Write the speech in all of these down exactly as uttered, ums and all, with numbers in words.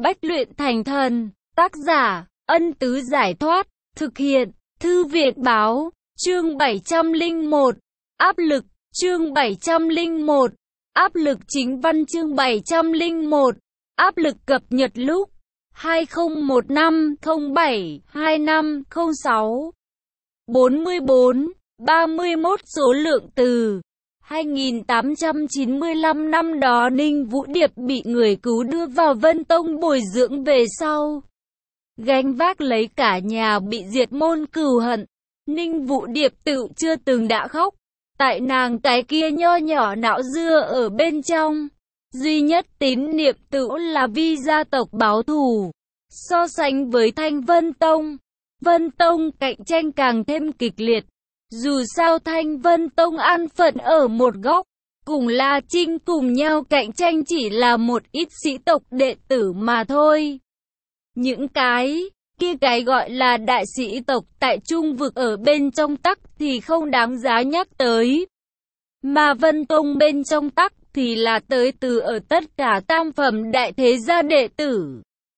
Bách luyện thành thần. Tác giả, Ân Tứ Giải Thoát. Thực hiện, Thư viện Báo. Chương bảy trăm lẻ một. Áp lực. Chương bảy trăm lẻ một. Áp lực chính văn. Chương bảy trăm lẻ một. Áp lực cập nhật lúc hai không một năm không bảy hai năm không sáu. bốn mươi bốn, ba mươi mốt số lượng từ. hai nghìn tám trăm chín mươi lăm năm đó Ninh Vũ Điệp bị người cứu đưa vào Vân Tông bồi dưỡng về sau. Gánh vác lấy cả nhà bị diệt môn cừu hận. Ninh Vũ Điệp tự chưa từng đã khóc. Tại nàng cái kia nho nhỏ não dưa ở bên trong. Duy nhất tín niệm tự là vì gia tộc báo thù. So sánh với Thanh Vân Tông, Vân Tông cạnh tranh càng thêm kịch liệt. Dù sao Thanh Vân Tông an phận ở một góc, cùng La Trinh cùng nhau cạnh tranh chỉ là một ít sĩ tộc đệ tử mà thôi. Những cái kia cái gọi là đại sĩ tộc tại Trung vực ở bên trong tắc thì không đáng giá nhắc tới. Mà Vân Tông bên trong tắc thì là tới từ ở tất cả tam phẩm đại thế gia đệ tử.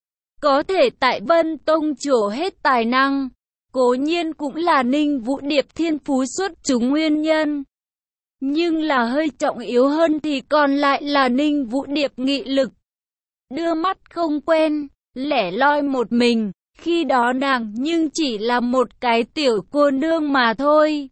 Có thể tại Vân Tông trổ hết tài năng, cố nhiên cũng là Ninh Vũ Điệp thiên phú xuất chúng nguyên nhân. Nhưng là hơi trọng yếu hơn thì còn lại là Ninh Vũ Điệp nghị lực. Đưa mắt không quen, lẻ loi một mình, khi đó nàng nhưng chỉ là một cái tiểu cô nương mà thôi.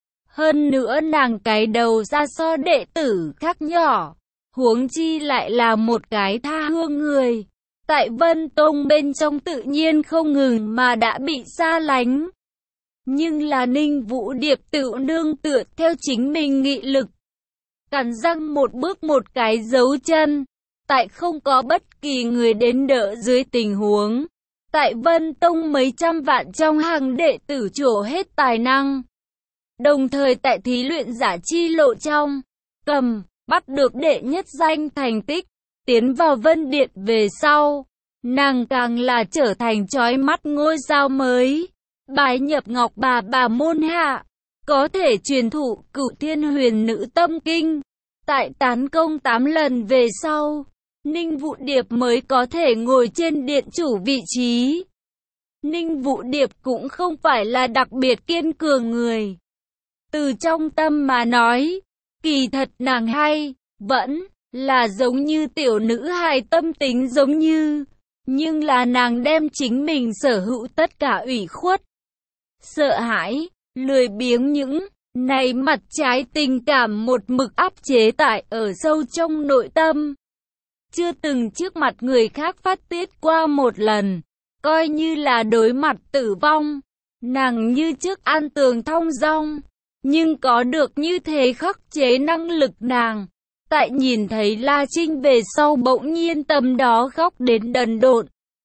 Hơn nữa nàng cái đầu ra so đệ tử khác nhỏ, huống chi lại là một cái tha hương người. Tại Vân Tông bên trong tự nhiên không ngừng mà đã bị xa lánh. Nhưng là Ninh Vũ Điệp tự nương tựa theo chính mình nghị lực. Cắn răng một bước một cái dấu chân. Tại không có bất kỳ người đến đỡ dưới tình huống. Tại Vân Tông mấy trăm vạn trong hàng đệ tử trổ hết tài năng. Đồng thời tại thí luyện giả chi lộ trong, cầm, bắt được đệ nhất danh thành tích. Tiến vào Vân Điện về sau, nàng càng là trở thành chói mắt ngôi sao mới. Bái nhập Ngọc Bà Bà môn hạ, có thể truyền thụ Cửu Thiên Huyền Nữ Tâm Kinh. Tại tán công tám lần về sau, Ninh Vũ Điệp mới có thể ngồi trên điện chủ vị trí. Ninh Vũ Điệp cũng không phải là đặc biệt kiên cường người. Từ trong tâm mà nói, kỳ thật nàng hay, vẫn là giống như tiểu nữ hài tâm tính giống như. Nhưng là nàng đem chính mình sở hữu tất cả ủy khuất, sợ hãi, lười biếng những này mặt trái tình cảm một mực áp chế tại ở sâu trong nội tâm. Chưa từng trước mặt người khác phát tiết qua một lần, coi như là đối mặt tử vong. Nàng như trước an tường thong dong, nhưng có được như thế khắc chế năng lực nàng. Tại nhìn thấy La Trinh về sau bỗng nhiên tâm đó khóc đến đần độn.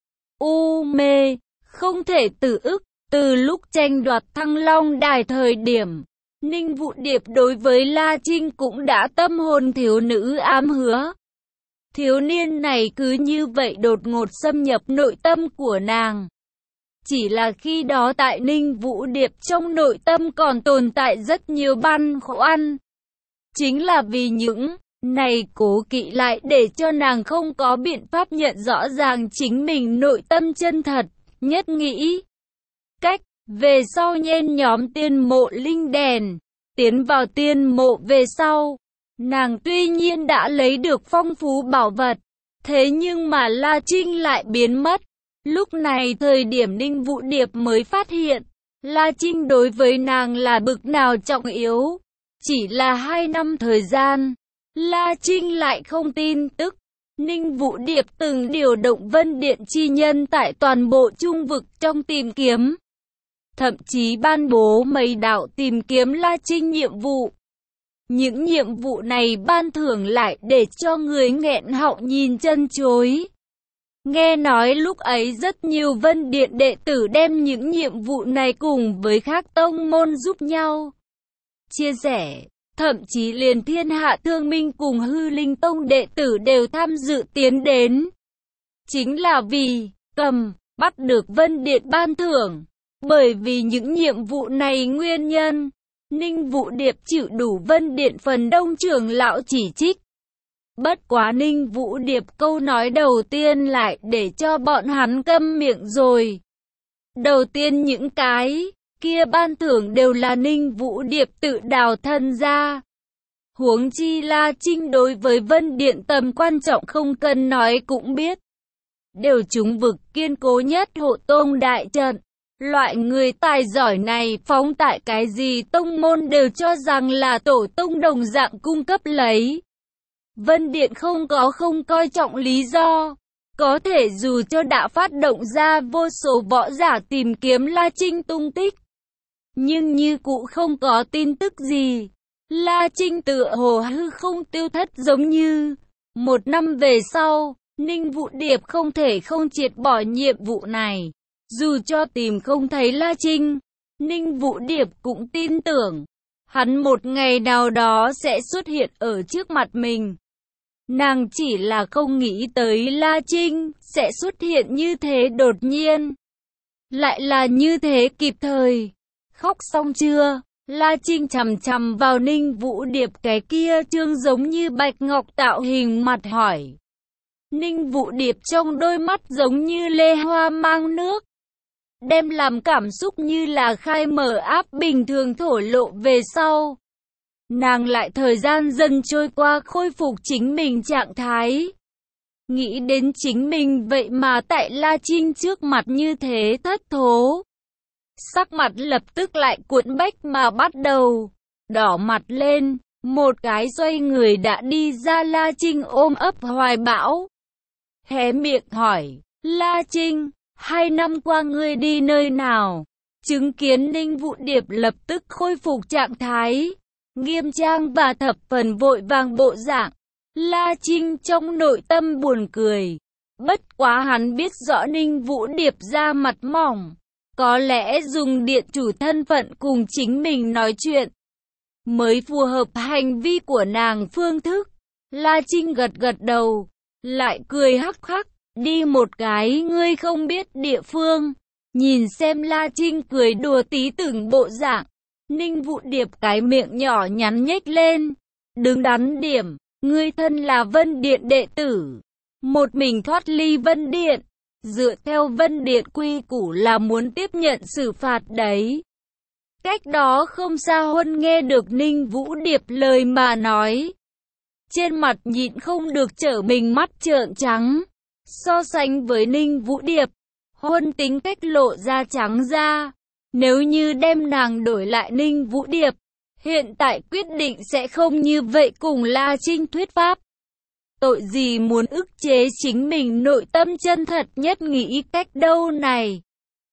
U mê, không thể tự ức. Từ lúc tranh đoạt Thăng Long Đài thời điểm, Ninh Vũ Điệp đối với La Trinh cũng đã tâm hồn thiếu nữ ám hứa. Thiếu niên này cứ như vậy đột ngột xâm nhập nội tâm của nàng. Chỉ là khi đó tại Ninh Vũ Điệp trong nội tâm còn tồn tại rất nhiều băn khoăn. Chính là vì những này cố kỵ lại để cho nàng không có biện pháp nhận rõ ràng chính mình nội tâm chân thật, nhất nghĩ. Cách, về sau nhen nhóm tiên mộ linh đèn, tiến vào tiên mộ về sau. Nàng tuy nhiên đã lấy được phong phú bảo vật, thế nhưng mà La Trinh lại biến mất. Lúc này thời điểm Ninh Vũ Điệp mới phát hiện, La Trinh đối với nàng là bực nào trọng yếu. Chỉ là hai năm thời gian, La Trinh lại không tin tức. Ninh Vũ Điệp từng điều động Vân Điện chi nhân tại toàn bộ Trung vực trong tìm kiếm. Thậm chí ban bố mấy đạo tìm kiếm La Trinh nhiệm vụ. Những nhiệm vụ này ban thưởng lại để cho người nghẹn họng nhìn chân chối. Nghe nói lúc ấy rất nhiều Vân Điện đệ tử đem những nhiệm vụ này cùng với các tông môn giúp nhau chia sẻ. Thậm chí liền Thiên Hạ Thương Minh cùng Hư Linh Tông đệ tử đều tham dự tiến đến. Chính là vì cầm, bắt được Vân Điện ban thưởng. Bởi vì những nhiệm vụ này nguyên nhân, Ninh Vũ Điệp chịu đủ Vân Điện phần đông trưởng lão chỉ trích. Bất quá Ninh Vũ Điệp câu nói đầu tiên lại để cho bọn hắn câm miệng rồi. Đầu tiên những cái kia ban thưởng đều là Ninh Vũ Điệp tự đào thân ra. Huống chi La Trinh đối với Vân Điện tầm quan trọng không cần nói cũng biết. Đều trúng vực kiên cố nhất hộ tông đại trận. Loại người tài giỏi này phóng tại cái gì tông môn đều cho rằng là tổ tông đồng dạng cung cấp lấy. Vân Điện không có không coi trọng lý do. Có thể dù cho đã phát động ra vô số võ giả tìm kiếm La Trinh tung tích. Nhưng như cũ không có tin tức gì. La Trinh tựa hồ hư không tiêu thất giống như. Một năm về sau, Ninh Vũ Điệp không thể không triệt bỏ nhiệm vụ này. Dù cho tìm không thấy La Trinh, Ninh Vũ Điệp cũng tin tưởng. Hắn một ngày nào đó sẽ xuất hiện ở trước mặt mình. Nàng chỉ là không nghĩ tới La Trinh sẽ xuất hiện như thế đột nhiên. Lại là như thế kịp thời. Khóc xong chưa? La Trinh chằm chằm vào Ninh Vũ Điệp cái kia trương giống như bạch ngọc tạo hình mặt hỏi. Ninh Vũ Điệp trong đôi mắt giống như lê hoa mang nước. Đem làm cảm xúc như là khai mở áp bình thường thổ lộ về sau. Nàng lại thời gian dần trôi qua khôi phục chính mình trạng thái. Nghĩ đến chính mình vậy mà tại La Trinh trước mặt như thế thất thố. Sắc mặt lập tức lại cuộn bách mà bắt đầu. Đỏ mặt lên, một cái xoay người đã đi ra La Trinh ôm ấp hoài bão. Hé miệng hỏi, La Trinh, hai năm qua ngươi đi nơi nào? Chứng kiến Ninh Vũ Điệp lập tức khôi phục trạng thái. Nghiêm trang và thập phần vội vàng bộ dạng. La Trinh trong nội tâm buồn cười. Bất quá hắn biết rõ Ninh Vũ Điệp ra mặt mỏng. Có lẽ dùng điện chủ thân phận cùng chính mình nói chuyện mới phù hợp hành vi của nàng phương thức. La Trinh gật gật đầu, lại cười hắc hắc, đi một cái ngươi không biết địa phương. Nhìn xem La Trinh cười đùa tí từng bộ dạng. Ninh Vũ Điệp cái miệng nhỏ nhắn nhếch lên. Đứng đắn điểm, ngươi thân là Vân Điện đệ tử. Một mình thoát ly Vân Điện. Dựa theo Vân Điện quy củ là muốn tiếp nhận xử phạt đấy. Cách đó không xa Huân nghe được Ninh Vũ Điệp lời mà nói. Trên mặt nhịn không được trở mình mắt trợn trắng. So sánh với Ninh Vũ Điệp, Huân tính cách lộ ra trắng ra. Nếu như đem nàng đổi lại Ninh Vũ Điệp, hiện tại quyết định sẽ không như vậy cùng La Trinh thuyết pháp. Tội gì muốn ức chế chính mình nội tâm chân thật nhất nghĩ cách đâu này.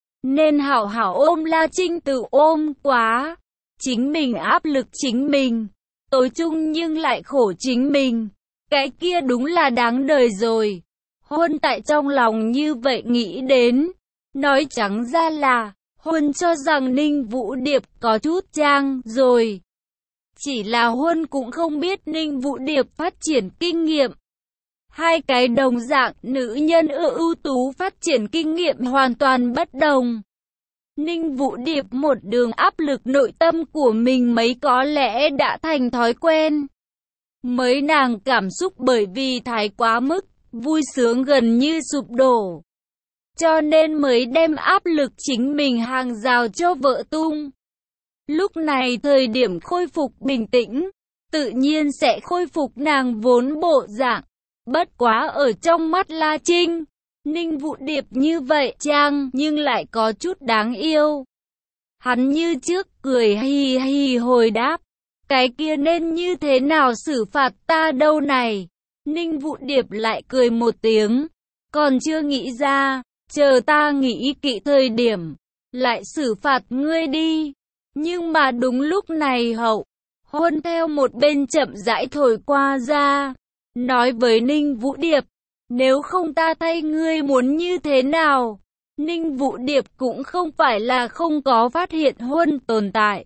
Nên hảo hảo ôm La Trinh tự ôm quá. Chính mình áp lực chính mình. Tối chung nhưng lại khổ chính mình. Cái kia đúng là đáng đời rồi. Huân tại trong lòng như vậy nghĩ đến. Nói trắng ra là, Huân cho rằng Ninh Vũ Điệp có chút trang rồi. Chỉ là Huân cũng không biết Ninh Vũ Điệp phát triển kinh nghiệm. Hai cái đồng dạng nữ nhân ưa ưu tú phát triển kinh nghiệm hoàn toàn bất đồng. Ninh Vũ Điệp một đường áp lực nội tâm của mình mấy có lẽ đã thành thói quen. Mấy nàng cảm xúc bởi vì thái quá mức, vui sướng gần như sụp đổ. Cho nên mới đem áp lực chính mình hàng rào cho vợ tung. Lúc này thời điểm khôi phục bình tĩnh, tự nhiên sẽ khôi phục nàng vốn bộ dạng. Bất quá ở trong mắt La Trinh, Ninh Vũ Điệp như vậy trang nhưng lại có chút đáng yêu. Hắn như trước cười hì hì hồi đáp, cái kia nên như thế nào xử phạt ta đâu này. Ninh Vũ Điệp lại cười một tiếng, còn chưa nghĩ ra, chờ ta nghĩ kỹ thời điểm, lại xử phạt ngươi đi. Nhưng mà đúng lúc này hậu, Huân theo một bên chậm rãi thổi qua ra, nói với Ninh Vũ Điệp, nếu không ta thay ngươi muốn như thế nào. Ninh Vũ Điệp cũng không phải là không có phát hiện Huân tồn tại.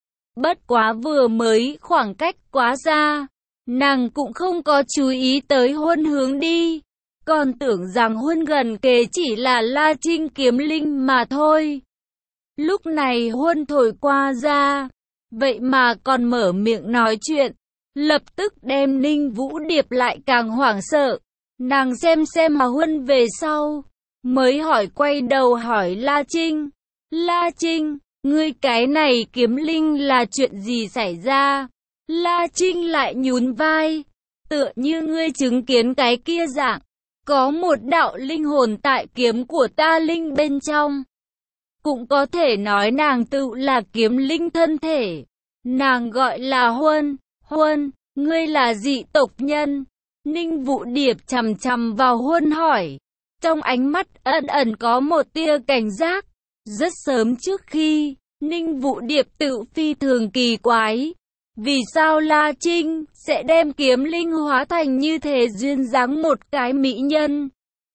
Bất quá vừa mới khoảng cách quá xa, nàng cũng không có chú ý tới Huân hướng đi, còn tưởng rằng Huân gần kề chỉ là La Trinh kiếm linh mà thôi. Lúc này Huân thổi qua ra, vậy mà còn mở miệng nói chuyện, lập tức đem Ninh Vũ Điệp lại càng hoảng sợ. Nàng xem xem mà Huân về sau, mới hỏi quay đầu hỏi La Trinh. La Trinh, ngươi cái này kiếm linh là chuyện gì xảy ra? La Trinh lại nhún vai, tựa như ngươi chứng kiến cái kia dạng, có một đạo linh hồn tại kiếm của ta linh bên trong. Cũng có thể nói nàng tự là kiếm linh thân thể. Nàng gọi là Huân. Huân, ngươi là dị tộc nhân. Ninh Vũ Điệp chằm chằm vào Huân hỏi. Trong ánh mắt ẩn ẩn có một tia cảnh giác. Rất sớm trước khi, Ninh Vũ Điệp tự phi thường kỳ quái. Vì sao La Trinh sẽ đem kiếm linh hóa thành như thế duyên dáng một cái mỹ nhân?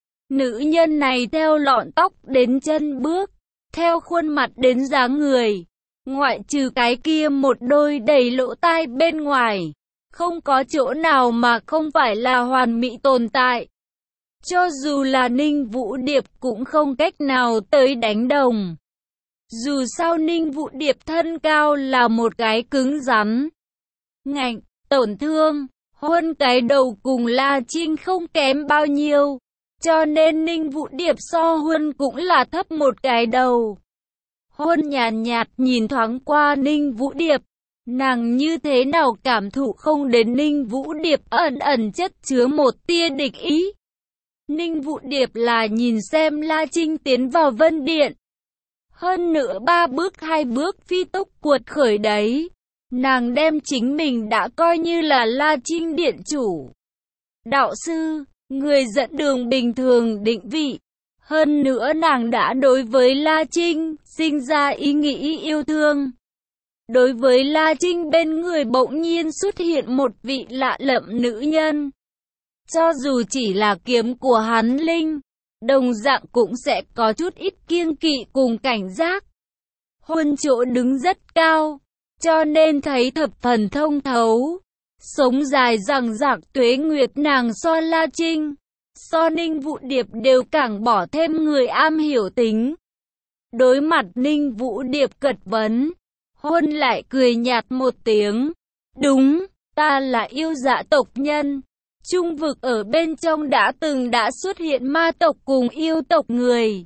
Nữ nhân này theo lọn tóc đến chân bước, theo khuôn mặt đến dáng người, ngoại trừ cái kia một đôi đầy lỗ tai bên ngoài, không có chỗ nào mà không phải là hoàn mỹ tồn tại. Cho dù là Ninh Vũ Điệp cũng không cách nào tới đánh đồng. Dù sao Ninh Vũ Điệp thân cao là một cái cứng rắn, ngạnh, tổn thương, Huân cái đầu cùng La Trinh không kém bao nhiêu. Cho nên Ninh Vũ Điệp so Huân cũng là thấp một cái đầu. Huân nhàn nhạt, nhạt nhìn thoáng qua Ninh Vũ Điệp. Nàng như thế nào cảm thụ không đến Ninh Vũ Điệp ẩn ẩn chất chứa một tia địch ý. Ninh Vũ Điệp là nhìn xem La Trinh tiến vào Vân Điện. Hơn nữa ba bước hai bước phi tốc cuột khởi đấy. Nàng đem chính mình đã coi như là La Trinh điện chủ. Đạo sư, người dẫn đường bình thường định vị. Hơn nữa nàng đã đối với La Trinh sinh ra ý nghĩ yêu thương. Đối với La Trinh bên người bỗng nhiên xuất hiện một vị lạ lẫm nữ nhân. Cho dù chỉ là kiếm của hắn linh, đồng dạng cũng sẽ có chút ít kiêng kỵ cùng cảnh giác. Huân chỗ đứng rất cao, cho nên thấy thập phần thông thấu. Sống dài dằng dặc tuế nguyệt nàng so La Trinh, so Ninh Vũ Điệp đều càng bỏ thêm người am hiểu tính. Đối mặt Ninh Vũ Điệp cật vấn, Huân lại cười nhạt một tiếng. Đúng, ta là yêu dạ tộc nhân. Trung vực ở bên trong đã từng đã xuất hiện ma tộc cùng yêu tộc người.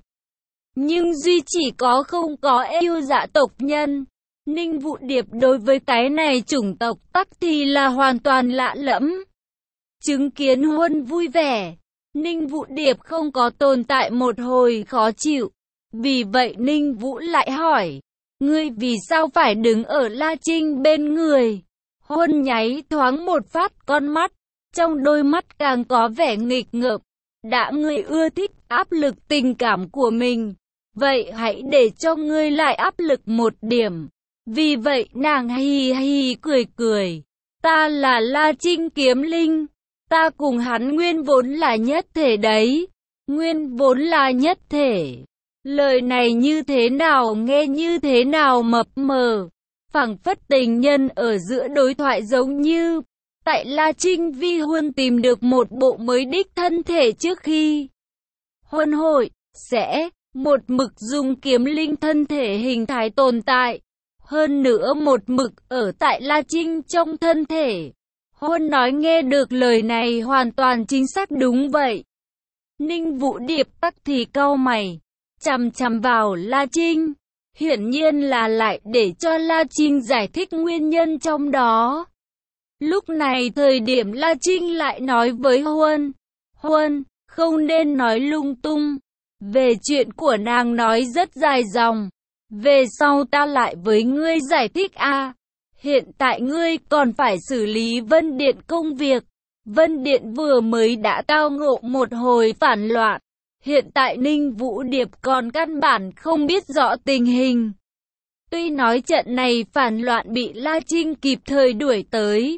Nhưng duy chỉ có không có yêu dạ tộc nhân. Ninh Vũ Điệp đối với cái này chủng tộc tắc thì là hoàn toàn lạ lẫm. Chứng kiến Huân vui vẻ, Ninh Vũ Điệp không có tồn tại một hồi khó chịu. Vì vậy Ninh Vũ lại hỏi, ngươi vì sao phải đứng ở La Trinh bên người? Huân nháy thoáng một phát con mắt, trong đôi mắt càng có vẻ nghịch ngợm. Đã ngươi ưa thích áp lực tình cảm của mình, vậy hãy để cho ngươi lại áp lực một điểm. Vì vậy nàng hì hì cười cười. Ta là La Trinh kiếm linh. Ta cùng hắn nguyên vốn là nhất thể đấy. Nguyên vốn là nhất thể. Lời này như thế nào nghe như thế nào mập mờ. Phảng phất tình nhân ở giữa đối thoại giống như. Tại La Trinh vi Huân tìm được một bộ mới đích thân thể trước khi Huân hội sẽ một mực dùng kiếm linh thân thể hình thái tồn tại. Hơn nữa một mực ở tại La Trinh trong thân thể. Huân nói nghe được lời này hoàn toàn chính xác đúng vậy. Ninh Vũ Điệp tắc thì cau mày, chằm chằm vào La Trinh. Hiển nhiên là lại để cho La Trinh giải thích nguyên nhân trong đó. Lúc này thời điểm La Trinh lại nói với Huân. Huân, không nên nói lung tung. Về chuyện của nàng nói rất dài dòng. Về sau ta lại với ngươi giải thích a. À, hiện tại ngươi còn phải xử lý Vân Điện công việc. Vân Điện vừa mới đã tao ngộ một hồi phản loạn. Hiện tại Ninh Vũ Điệp còn căn bản không biết rõ tình hình. Tuy nói trận này phản loạn bị La Trinh kịp thời đuổi tới.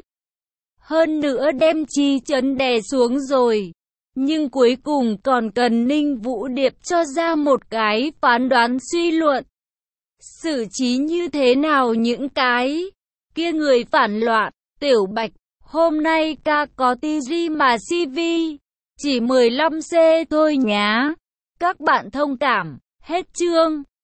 Hơn nữa đem chi chấn đè xuống rồi. Nhưng cuối cùng còn cần Ninh Vũ Điệp cho ra một cái phán đoán suy luận. Xử trí như thế nào những cái kia người phản loạn. Tiểu Bạch, hôm nay ca có ti gi mà xê vê, chỉ mười lăm xê thôi nhá. Các bạn thông cảm, hết chương.